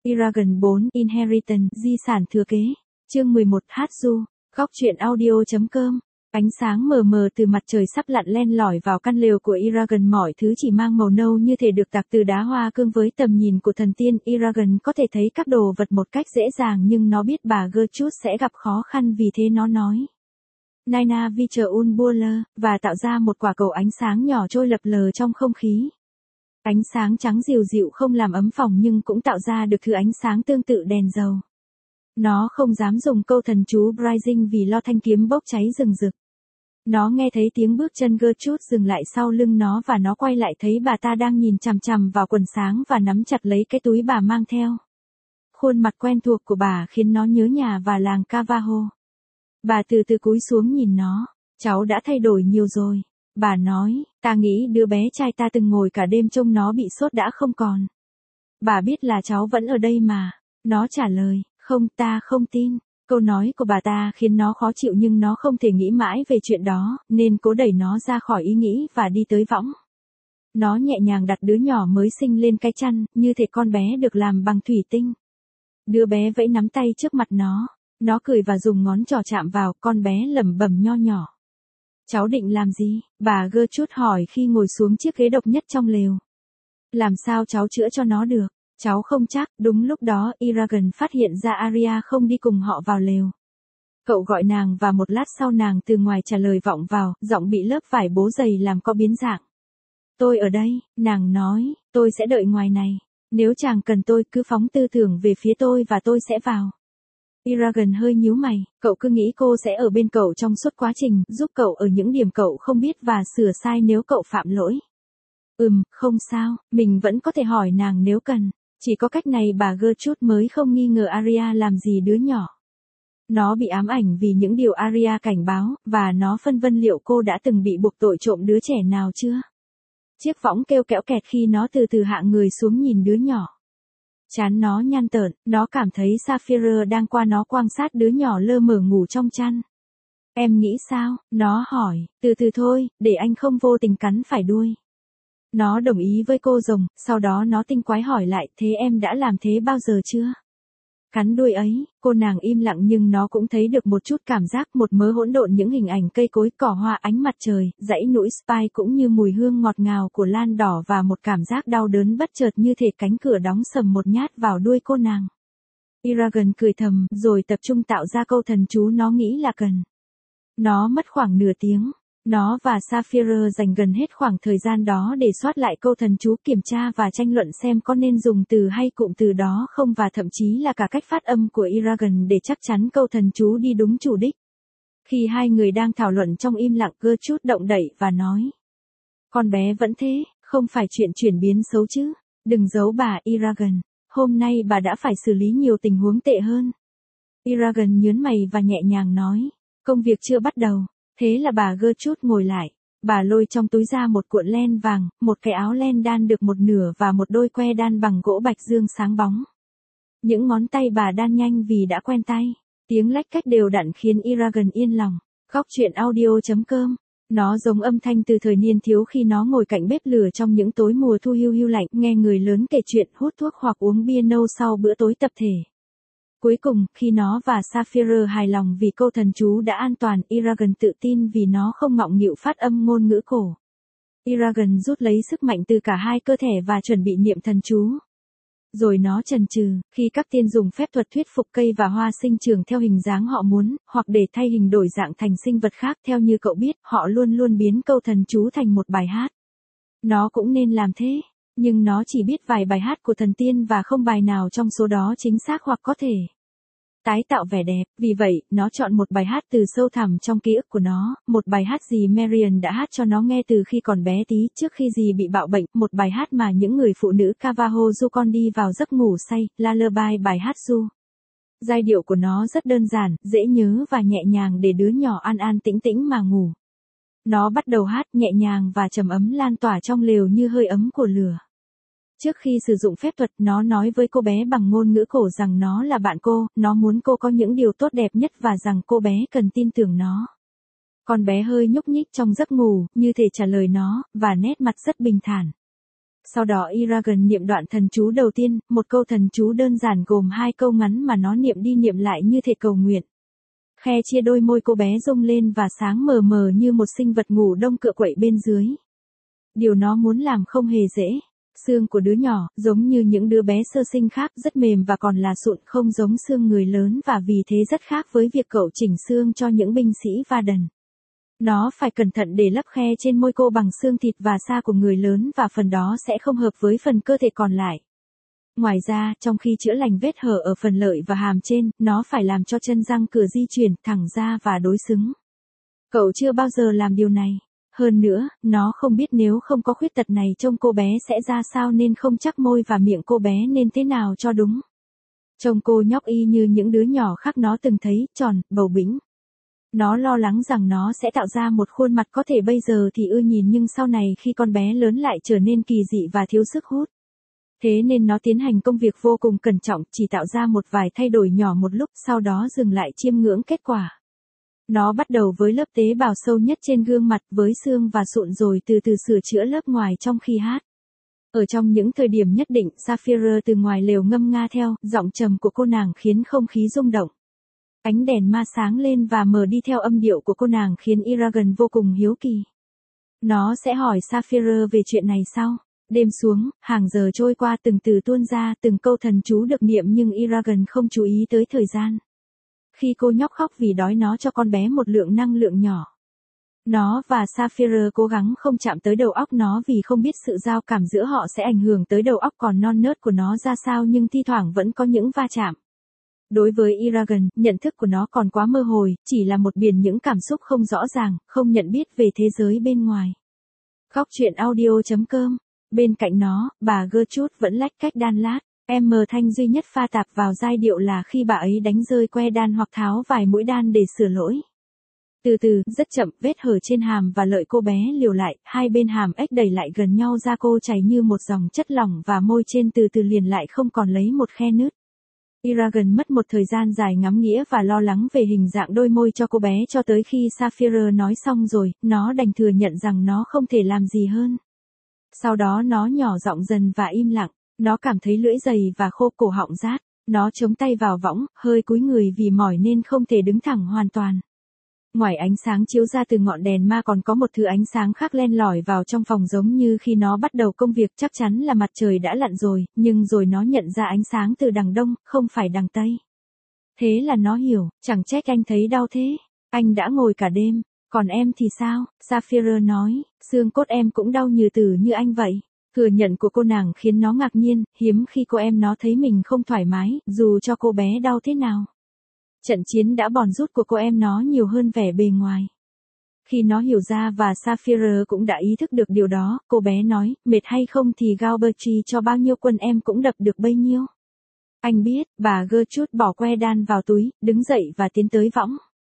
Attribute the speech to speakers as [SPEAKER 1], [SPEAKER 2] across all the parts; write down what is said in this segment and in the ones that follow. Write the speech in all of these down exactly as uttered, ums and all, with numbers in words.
[SPEAKER 1] Eragon bốn Inheritance, di sản thừa kế. Chương mười một Hatsu, góc truyện audio.com. Ánh sáng mờ mờ từ mặt trời sắp lặn len lỏi vào căn lều của Eragon, mọi thứ chỉ mang màu nâu như thể được tạc từ đá hoa cương. Với tầm nhìn của thần tiên, Eragon có thể thấy các đồ vật một cách dễ dàng, nhưng nó biết bà Gertrude sẽ gặp khó khăn, vì thế nó nói Naina Vicher Unbuller, và tạo ra một quả cầu ánh sáng nhỏ trôi lập lờ trong không khí. Ánh sáng trắng dịu dịu không làm ấm phòng, nhưng cũng tạo ra được thứ ánh sáng tương tự đèn dầu. Nó không dám dùng câu thần chú Brising vì lo thanh kiếm bốc cháy rừng rực. Nó nghe thấy tiếng bước chân Gertrude dừng lại sau lưng nó, và nó quay lại thấy bà ta đang nhìn chằm chằm vào quần sáng và nắm chặt lấy cái túi bà mang theo. Khuôn mặt quen thuộc của bà khiến nó nhớ nhà và làng Cavaho. Bà từ từ cúi xuống nhìn nó. Cháu đã thay đổi nhiều rồi. Bà nói, ta nghĩ đứa bé trai ta từng ngồi cả đêm trông nó bị sốt đã không còn. Bà biết là cháu vẫn ở đây mà. Nó trả lời, không, ta không tin. Câu nói của bà ta khiến nó khó chịu, nhưng nó không thể nghĩ mãi về chuyện đó, nên cố đẩy nó ra khỏi ý nghĩ và đi tới võng. Nó nhẹ nhàng đặt đứa nhỏ mới sinh lên cái chăn, như thể con bé được làm bằng thủy tinh. Đứa bé vẫy nắm tay trước mặt nó. Nó cười và dùng ngón trỏ chạm vào. Con bé lẩm bẩm nho nhỏ. Cháu định làm gì? Bà Gertrude hỏi khi ngồi xuống chiếc ghế độc nhất trong lều. Làm sao cháu chữa cho nó được? Cháu không chắc. Đúng lúc đó, Eragon phát hiện ra Arya không đi cùng họ vào lều. Cậu gọi nàng, và một lát sau nàng từ ngoài trả lời vọng vào, giọng bị lớp vải bố dày làm có biến dạng. Tôi ở đây, nàng nói, tôi sẽ đợi ngoài này. Nếu chàng cần tôi, cứ phóng tư tưởng về phía tôi và tôi sẽ vào. Eragon hơi nhíu mày, cậu cứ nghĩ cô sẽ ở bên cậu trong suốt quá trình, giúp cậu ở những điểm cậu không biết và sửa sai nếu cậu phạm lỗi. Ừm, không sao, mình vẫn có thể hỏi nàng nếu cần. Chỉ có cách này bà Gertrude mới không nghi ngờ Arya làm gì đứa nhỏ. Nó bị ám ảnh vì những điều Arya cảnh báo, và nó phân vân liệu cô đã từng bị buộc tội trộm đứa trẻ nào chưa. Chiếc võng kêu kẽo kẹt khi nó từ từ hạ người xuống nhìn đứa nhỏ. Trán nó nhăn tởn, nó cảm thấy Sapphire đang qua nó quan sát đứa nhỏ lơ mờ ngủ trong chăn. Em nghĩ sao? Nó hỏi, từ từ thôi, để anh không vô tình cắn phải đuôi. Nó đồng ý với cô rồng, sau đó nó tinh quái hỏi lại, thế em đã làm thế bao giờ chưa? Cắn đuôi ấy, cô nàng im lặng, nhưng nó cũng thấy được một chút cảm giác, một mớ hỗn độn những hình ảnh cây cối, cỏ hoa, ánh mặt trời, dãy núi Spy, cũng như mùi hương ngọt ngào của lan đỏ, và một cảm giác đau đớn bất chợt như thể cánh cửa đóng sầm một nhát vào đuôi cô nàng. Eragon cười thầm, rồi tập trung tạo ra câu thần chú nó nghĩ là cần. Nó mất khoảng nửa tiếng. Nó và Sapphire dành gần hết khoảng thời gian đó để soát lại câu thần chú, kiểm tra và tranh luận xem có nên dùng từ hay cụm từ đó không, và thậm chí là cả cách phát âm của Eragon để chắc chắn câu thần chú đi đúng chủ đích. Khi hai người đang thảo luận trong im lặng, Gertrude động đậy và nói. Con bé vẫn thế, không phải chuyện chuyển biến xấu chứ. Đừng giấu bà, Eragon. Hôm nay bà đã phải xử lý nhiều tình huống tệ hơn. Eragon nhớn mày và nhẹ nhàng nói. Công việc chưa bắt đầu. Thế là bà Gertrude ngồi lại. Bà lôi trong túi ra một cuộn len vàng, một cái áo len đan được một nửa và một đôi que đan bằng gỗ bạch dương sáng bóng. Những ngón tay bà đan nhanh vì đã quen tay. Tiếng lách cách đều đặn khiến Eragon yên lòng. Góc truyện audio.com. Nó giống âm thanh từ thời niên thiếu khi nó ngồi cạnh bếp lửa trong những tối mùa thu hiu hiu lạnh, nghe người lớn kể chuyện, hút thuốc hoặc uống bia nâu sau bữa tối tập thể. Cuối cùng, khi nó và Sapphire hài lòng vì câu thần chú đã an toàn, Eragon tự tin vì nó không ngọng nghịu phát âm ngôn ngữ cổ. Eragon rút lấy sức mạnh từ cả hai cơ thể và chuẩn bị niệm thần chú. Rồi nó chần chừ, khi các tiên dùng phép thuật thuyết phục cây và hoa sinh trưởng theo hình dáng họ muốn, hoặc để thay hình đổi dạng thành sinh vật khác. Theo như cậu biết, họ luôn luôn biến câu thần chú thành một bài hát. Nó cũng nên làm thế. Nhưng nó chỉ biết vài bài hát của thần tiên và không bài nào trong số đó chính xác hoặc có thể tái tạo vẻ đẹp. Vì vậy, nó chọn một bài hát từ sâu thẳm trong ký ức của nó, một bài hát dì Marian đã hát cho nó nghe từ khi còn bé tí, trước khi dì bị bạo bệnh, một bài hát mà những người phụ nữ Cavaho du con đi vào giấc ngủ say, lullaby, bài hát du. Giai điệu của nó rất đơn giản, dễ nhớ và nhẹ nhàng để đứa nhỏ an an tĩnh tĩnh mà ngủ. Nó bắt đầu hát nhẹ nhàng và trầm ấm lan tỏa trong lều như hơi ấm của lửa. Trước khi sử dụng phép thuật, nó nói với cô bé bằng ngôn ngữ cổ rằng nó là bạn cô, nó muốn cô có những điều tốt đẹp nhất và rằng cô bé cần tin tưởng nó. Con bé hơi nhúc nhích trong giấc ngủ, như thể trả lời nó, và nét mặt rất bình thản. Sau đó Eragon niệm đoạn thần chú đầu tiên, một câu thần chú đơn giản gồm hai câu ngắn mà nó niệm đi niệm lại như thể cầu nguyện. Khe chia đôi môi cô bé rung lên và sáng mờ mờ như một sinh vật ngủ đông cựa quậy bên dưới. Điều nó muốn làm không hề dễ. Xương của đứa nhỏ, giống như những đứa bé sơ sinh khác, rất mềm và còn là sụn, không giống xương người lớn và vì thế rất khác với việc cậu chỉnh xương cho những binh sĩ Varden. Nó phải cẩn thận để lấp khe trên môi cô bằng xương thịt và da của người lớn và phần đó sẽ không hợp với phần cơ thể còn lại. Ngoài ra, trong khi chữa lành vết hở ở phần lợi và hàm trên, nó phải làm cho chân răng cửa di chuyển thẳng ra và đối xứng. Cậu chưa bao giờ làm điều này. Hơn nữa, nó không biết nếu không có khuyết tật này trông cô bé sẽ ra sao nên không chắc môi và miệng cô bé nên thế nào cho đúng. Trông cô nhóc y như những đứa nhỏ khác nó từng thấy, tròn, bầu bĩnh. Nó lo lắng rằng nó sẽ tạo ra một khuôn mặt có thể bây giờ thì ưa nhìn nhưng sau này khi con bé lớn lại trở nên kỳ dị và thiếu sức hút. Thế nên nó tiến hành công việc vô cùng cẩn trọng, chỉ tạo ra một vài thay đổi nhỏ một lúc, sau đó dừng lại chiêm ngưỡng kết quả. Nó bắt đầu với lớp tế bào sâu nhất trên gương mặt với xương và sụn rồi từ từ sửa chữa lớp ngoài trong khi hát. Ở trong những thời điểm nhất định, Sapphire từ ngoài lều ngâm nga theo, giọng trầm của cô nàng khiến không khí rung động. Ánh đèn ma sáng lên và mở đi theo âm điệu của cô nàng khiến Eragon vô cùng hiếu kỳ. Nó sẽ hỏi Sapphire về chuyện này sau. Đêm xuống, hàng giờ trôi qua từng từ tuôn ra, từng câu thần chú được niệm nhưng Eragon không chú ý tới thời gian. Khi cô nhóc khóc vì đói nó cho con bé một lượng năng lượng nhỏ. Nó và Sapphire cố gắng không chạm tới đầu óc nó vì không biết sự giao cảm giữa họ sẽ ảnh hưởng tới đầu óc còn non nớt của nó ra sao nhưng thi thoảng vẫn có những va chạm. Đối với Eragon, nhận thức của nó còn quá mơ hồ, chỉ là một biển những cảm xúc không rõ ràng, không nhận biết về thế giới bên ngoài. Góc truyện audio chấm com. Bên cạnh nó, bà Gertrude vẫn lách cách đan lát. Em mờ thanh duy nhất pha tạp vào giai điệu là khi bà ấy đánh rơi que đan hoặc tháo vài mũi đan để sửa lỗi. Từ từ, rất chậm, vết hở trên hàm và lợi cô bé liều lại, hai bên hàm ếch đẩy lại gần nhau ra cô chảy như một dòng chất lỏng và môi trên từ từ liền lại không còn lấy một khe nứt. Eragon mất một thời gian dài ngắm nghĩa và lo lắng về hình dạng đôi môi cho cô bé cho tới khi Sapphire nói xong rồi, nó đành thừa nhận rằng nó không thể làm gì hơn. Sau đó nó nhỏ giọng dần và im lặng, nó cảm thấy lưỡi dày và khô cổ họng rát, nó chống tay vào võng, hơi cúi người vì mỏi nên không thể đứng thẳng hoàn toàn. Ngoài ánh sáng chiếu ra từ ngọn đèn ma còn có một thứ ánh sáng khác len lỏi vào trong phòng giống như khi nó bắt đầu công việc chắc chắn là mặt trời đã lặn rồi, nhưng rồi nó nhận ra ánh sáng từ đằng đông, không phải đằng tây. Thế là nó hiểu, chẳng trách anh thấy đau thế, anh đã ngồi cả đêm, còn em thì sao, Sapphire nói, xương cốt em cũng đau như từ như anh vậy. Thừa nhận của cô nàng khiến nó ngạc nhiên, hiếm khi cô em nó thấy mình không thoải mái, dù cho cô bé đau thế nào. Trận chiến đã bòn rút của cô em nó nhiều hơn vẻ bề ngoài. Khi nó hiểu ra và Sapphire cũng đã ý thức được điều đó, cô bé nói, mệt hay không thì Galbertry cho bao nhiêu quân em cũng đập được bấy nhiêu. Anh biết, bà Gertrude bỏ que đan vào túi, đứng dậy và tiến tới võng.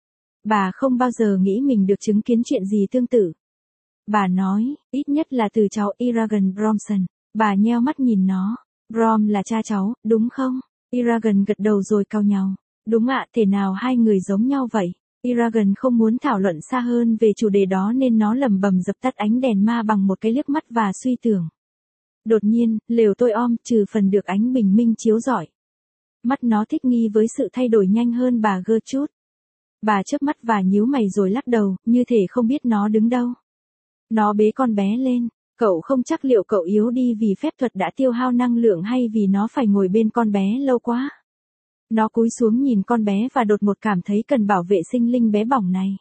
[SPEAKER 1] Bà không bao giờ nghĩ mình được chứng kiến chuyện gì tương tự. Bà nói, ít nhất là từ cháu Eragon Bromson. Bà nheo mắt nhìn nó. Brom là cha cháu, đúng không? Eragon gật đầu rồi cau nhàu. Đúng ạ, thể nào hai người giống nhau vậy? Eragon không muốn thảo luận xa hơn về chủ đề đó nên nó lẩm bẩm dập tắt ánh đèn ma bằng một cái liếc mắt và suy tưởng. Đột nhiên, lều tôi om, trừ phần được ánh bình minh chiếu rọi. Mắt nó thích nghi với sự thay đổi nhanh hơn bà Gertrude. Bà chớp mắt và nhíu mày rồi lắc đầu, như thể không biết nó đứng đâu. Nó bế con bé lên, cậu không chắc liệu cậu yếu đi vì phép thuật đã tiêu hao năng lượng hay vì nó phải ngồi bên con bé lâu quá. Nó cúi xuống nhìn con bé và đột ngột cảm thấy cần bảo vệ sinh linh bé bỏng này.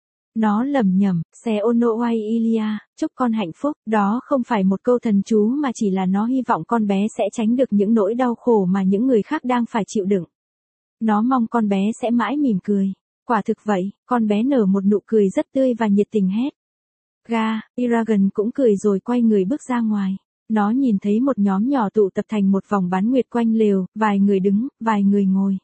[SPEAKER 1] Nó lẩm nhẩm, xe ono oai ilia, chúc con hạnh phúc, đó không phải một câu thần chú mà chỉ là nó hy vọng con bé sẽ tránh được những nỗi đau khổ mà những người khác đang phải chịu đựng. Nó mong con bé sẽ mãi mỉm cười. Quả thực vậy, con bé nở một nụ cười rất tươi và nhiệt tình hét. Ga, Eragon cũng cười rồi quay người bước ra ngoài. Nó nhìn thấy một nhóm nhỏ tụ tập thành một vòng bán nguyệt quanh lều, vài người đứng, vài người ngồi.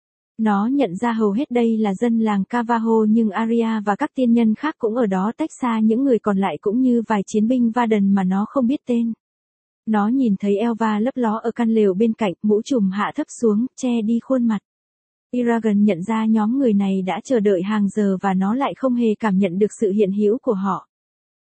[SPEAKER 1] Nó nhận ra hầu hết đây là dân làng Cavaho nhưng Arya và các tiên nhân khác cũng ở đó tách xa những người còn lại cũng như vài chiến binh Varden mà nó không biết tên. Nó nhìn thấy Elva lấp ló ở căn lều bên cạnh, mũ trùm hạ thấp xuống, che đi khuôn mặt. Eragon nhận ra nhóm người này đã chờ đợi hàng giờ và nó lại không hề cảm nhận được sự hiện hữu của họ.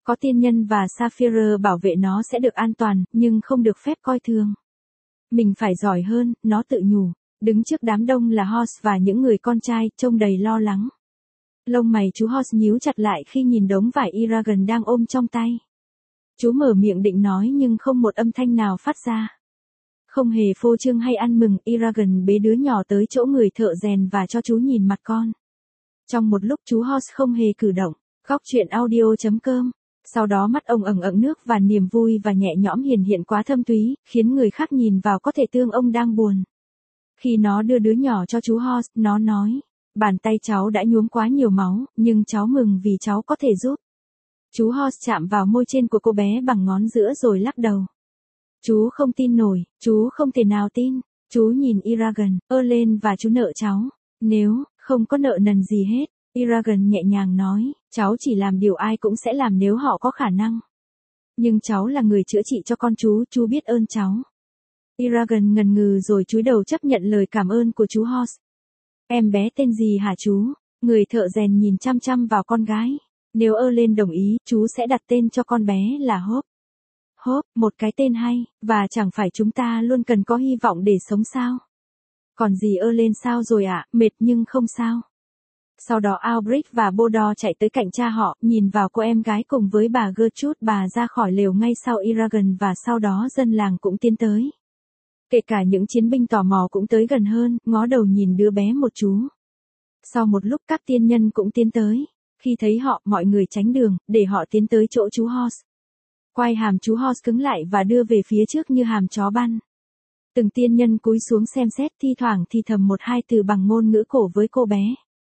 [SPEAKER 1] Có tiên nhân và Sapphire bảo vệ nó sẽ được an toàn, nhưng không được phép coi thường. Mình phải giỏi hơn, nó tự nhủ. Đứng trước đám đông là Horse và những người con trai, trông đầy lo lắng. Lông mày chú Horse nhíu chặt lại khi nhìn đống vải Eragon đang ôm trong tay. Chú mở miệng định nói nhưng không một âm thanh nào phát ra. Không hề phô trương hay ăn mừng, Eragon bế đứa nhỏ tới chỗ người thợ rèn và cho chú nhìn mặt con. Trong một lúc chú Horse không hề cử động. Góc truyện audio chấm com. Sau đó mắt ông ẩn ẩn nước và niềm vui và nhẹ nhõm hiển hiện quá thâm túy, khiến người khác nhìn vào có thể tưởng ông đang buồn. Khi nó đưa đứa nhỏ cho chú Horse, nó nói, bàn tay cháu đã nhuốm quá nhiều máu, nhưng cháu mừng vì cháu có thể giúp. Chú Horse chạm vào môi trên của cô bé bằng ngón giữa rồi lắc đầu. Chú không tin nổi, chú không thể nào tin. Chú nhìn Eragon, ơ lên và chú nợ cháu. Nếu, không có nợ nần gì hết. Eragon nhẹ nhàng nói, cháu chỉ làm điều ai cũng sẽ làm nếu họ có khả năng. Nhưng cháu là người chữa trị cho con chú, chú biết ơn cháu. Eragon ngần ngừ rồi cúi đầu chấp nhận lời cảm ơn của chú Horse. Em bé tên gì hả chú? Người thợ rèn nhìn chăm chăm vào con gái. Nếu ơ lên đồng ý, chú sẽ đặt tên cho con bé là Hope. Hope, một cái tên hay, và chẳng phải chúng ta luôn cần có hy vọng để sống sao? Còn gì ơ lên sao rồi ạ, à? Mệt nhưng không sao. Sau đó Albrecht và Bodor chạy tới cạnh cha họ, nhìn vào cô em gái cùng với bà Gertrude, bà ra khỏi lều ngay sau Eragon và sau đó dân làng cũng tiến tới. Kể cả những chiến binh tò mò cũng tới gần hơn, ngó đầu nhìn đứa bé một chú. Sau một lúc các tiên nhân cũng tiến tới. Khi thấy họ, mọi người tránh đường, để họ tiến tới chỗ chú Horse. Quai hàm chú Horse cứng lại và đưa về phía trước như hàm chó ban. Từng tiên nhân cúi xuống xem xét, thi thoảng thì thầm một hai từ bằng ngôn ngữ cổ với cô bé.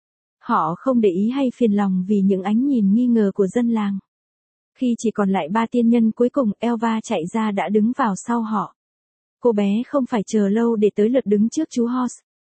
[SPEAKER 1] Họ không để ý hay phiền lòng vì những ánh nhìn nghi ngờ của dân làng. Khi chỉ còn lại ba tiên nhân cuối cùng, Elva chạy ra đã đứng vào sau họ. Cô bé không phải chờ lâu để tới lượt đứng trước chú Horse.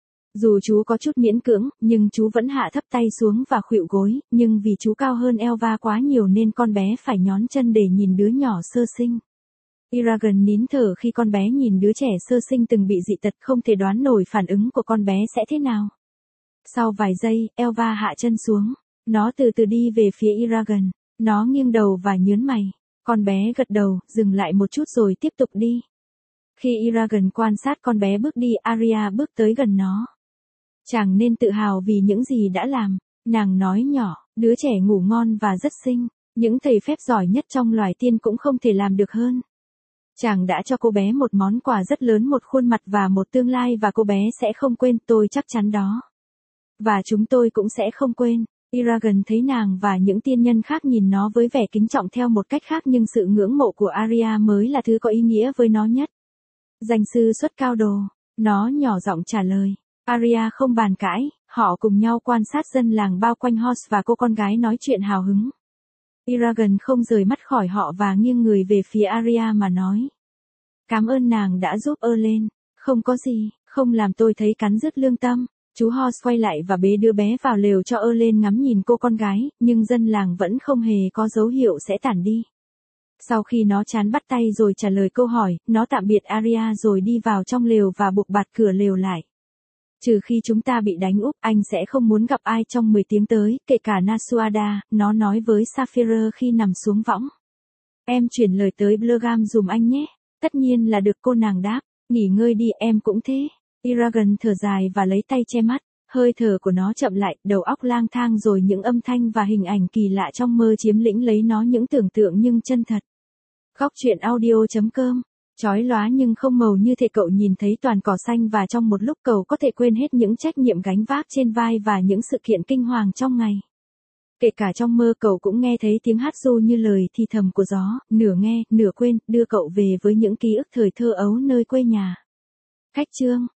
[SPEAKER 1] Dù chú có chút miễn cưỡng, nhưng chú vẫn hạ thấp tay xuống và khuỵu gối, nhưng vì chú cao hơn Elva quá nhiều nên con bé phải nhón chân để nhìn đứa nhỏ sơ sinh. Eragon nín thở khi con bé nhìn đứa trẻ sơ sinh từng bị dị tật, không thể đoán nổi phản ứng của con bé sẽ thế nào. Sau vài giây, Elva hạ chân xuống. Nó từ từ đi về phía Eragon. Nó nghiêng đầu và nhớn mày. Con bé gật đầu, dừng lại một chút rồi tiếp tục đi. Khi Eragon quan sát con bé bước đi, Arya bước tới gần nó. Chàng nên tự hào vì những gì đã làm. Nàng nói nhỏ, đứa trẻ ngủ ngon và rất xinh. Những thầy phép giỏi nhất trong loài tiên cũng không thể làm được hơn. Chàng đã cho cô bé một món quà rất lớn, một khuôn mặt và một tương lai, và cô bé sẽ không quên, tôi chắc chắn đó. Và chúng tôi cũng sẽ không quên. Eragon thấy nàng và những tiên nhân khác nhìn nó với vẻ kính trọng theo một cách khác, nhưng sự ngưỡng mộ của Arya mới là thứ có ý nghĩa với nó nhất. Danh sư xuất cao đồ. Nó nhỏ giọng trả lời. Arya không bàn cãi, họ cùng nhau quan sát dân làng bao quanh Horse và cô con gái nói chuyện hào hứng. Eragon không rời mắt khỏi họ và nghiêng người về phía Arya mà nói. Cảm ơn nàng đã giúp ơ lên. Không có gì, không làm tôi thấy cắn rứt lương tâm. Chú Horse quay lại và bế đứa bé vào lều cho ơ lên ngắm nhìn cô con gái, nhưng dân làng vẫn không hề có dấu hiệu sẽ tản đi. Sau khi nó chán bắt tay rồi trả lời câu hỏi, nó tạm biệt Arya rồi đi vào trong lều và buộc bạt cửa lều lại. Trừ khi chúng ta bị đánh úp, anh sẽ không muốn gặp ai trong mười tiếng tới, kể cả Nasuada, nó nói với Sapphire khi nằm xuống võng. Em chuyển lời tới Blergam dùm anh nhé. Tất nhiên là được, cô nàng đáp. Nghỉ ngơi đi, em cũng thế. Eragon thở dài và lấy tay che mắt. Hơi thở của nó chậm lại, đầu óc lang thang rồi những âm thanh và hình ảnh kỳ lạ trong mơ chiếm lĩnh lấy nó, những tưởng tượng nhưng chân thật. Góc truyện audio chấm com. Chói lóa nhưng không màu như thể cậu nhìn thấy toàn cỏ xanh, và trong một lúc cậu có thể quên hết những trách nhiệm gánh vác trên vai và những sự kiện kinh hoàng trong ngày. Kể cả trong mơ cậu cũng nghe thấy tiếng hát ru như lời thì thầm của gió, nửa nghe, nửa quên, đưa cậu về với những ký ức thời thơ ấu nơi quê nhà. Cách chương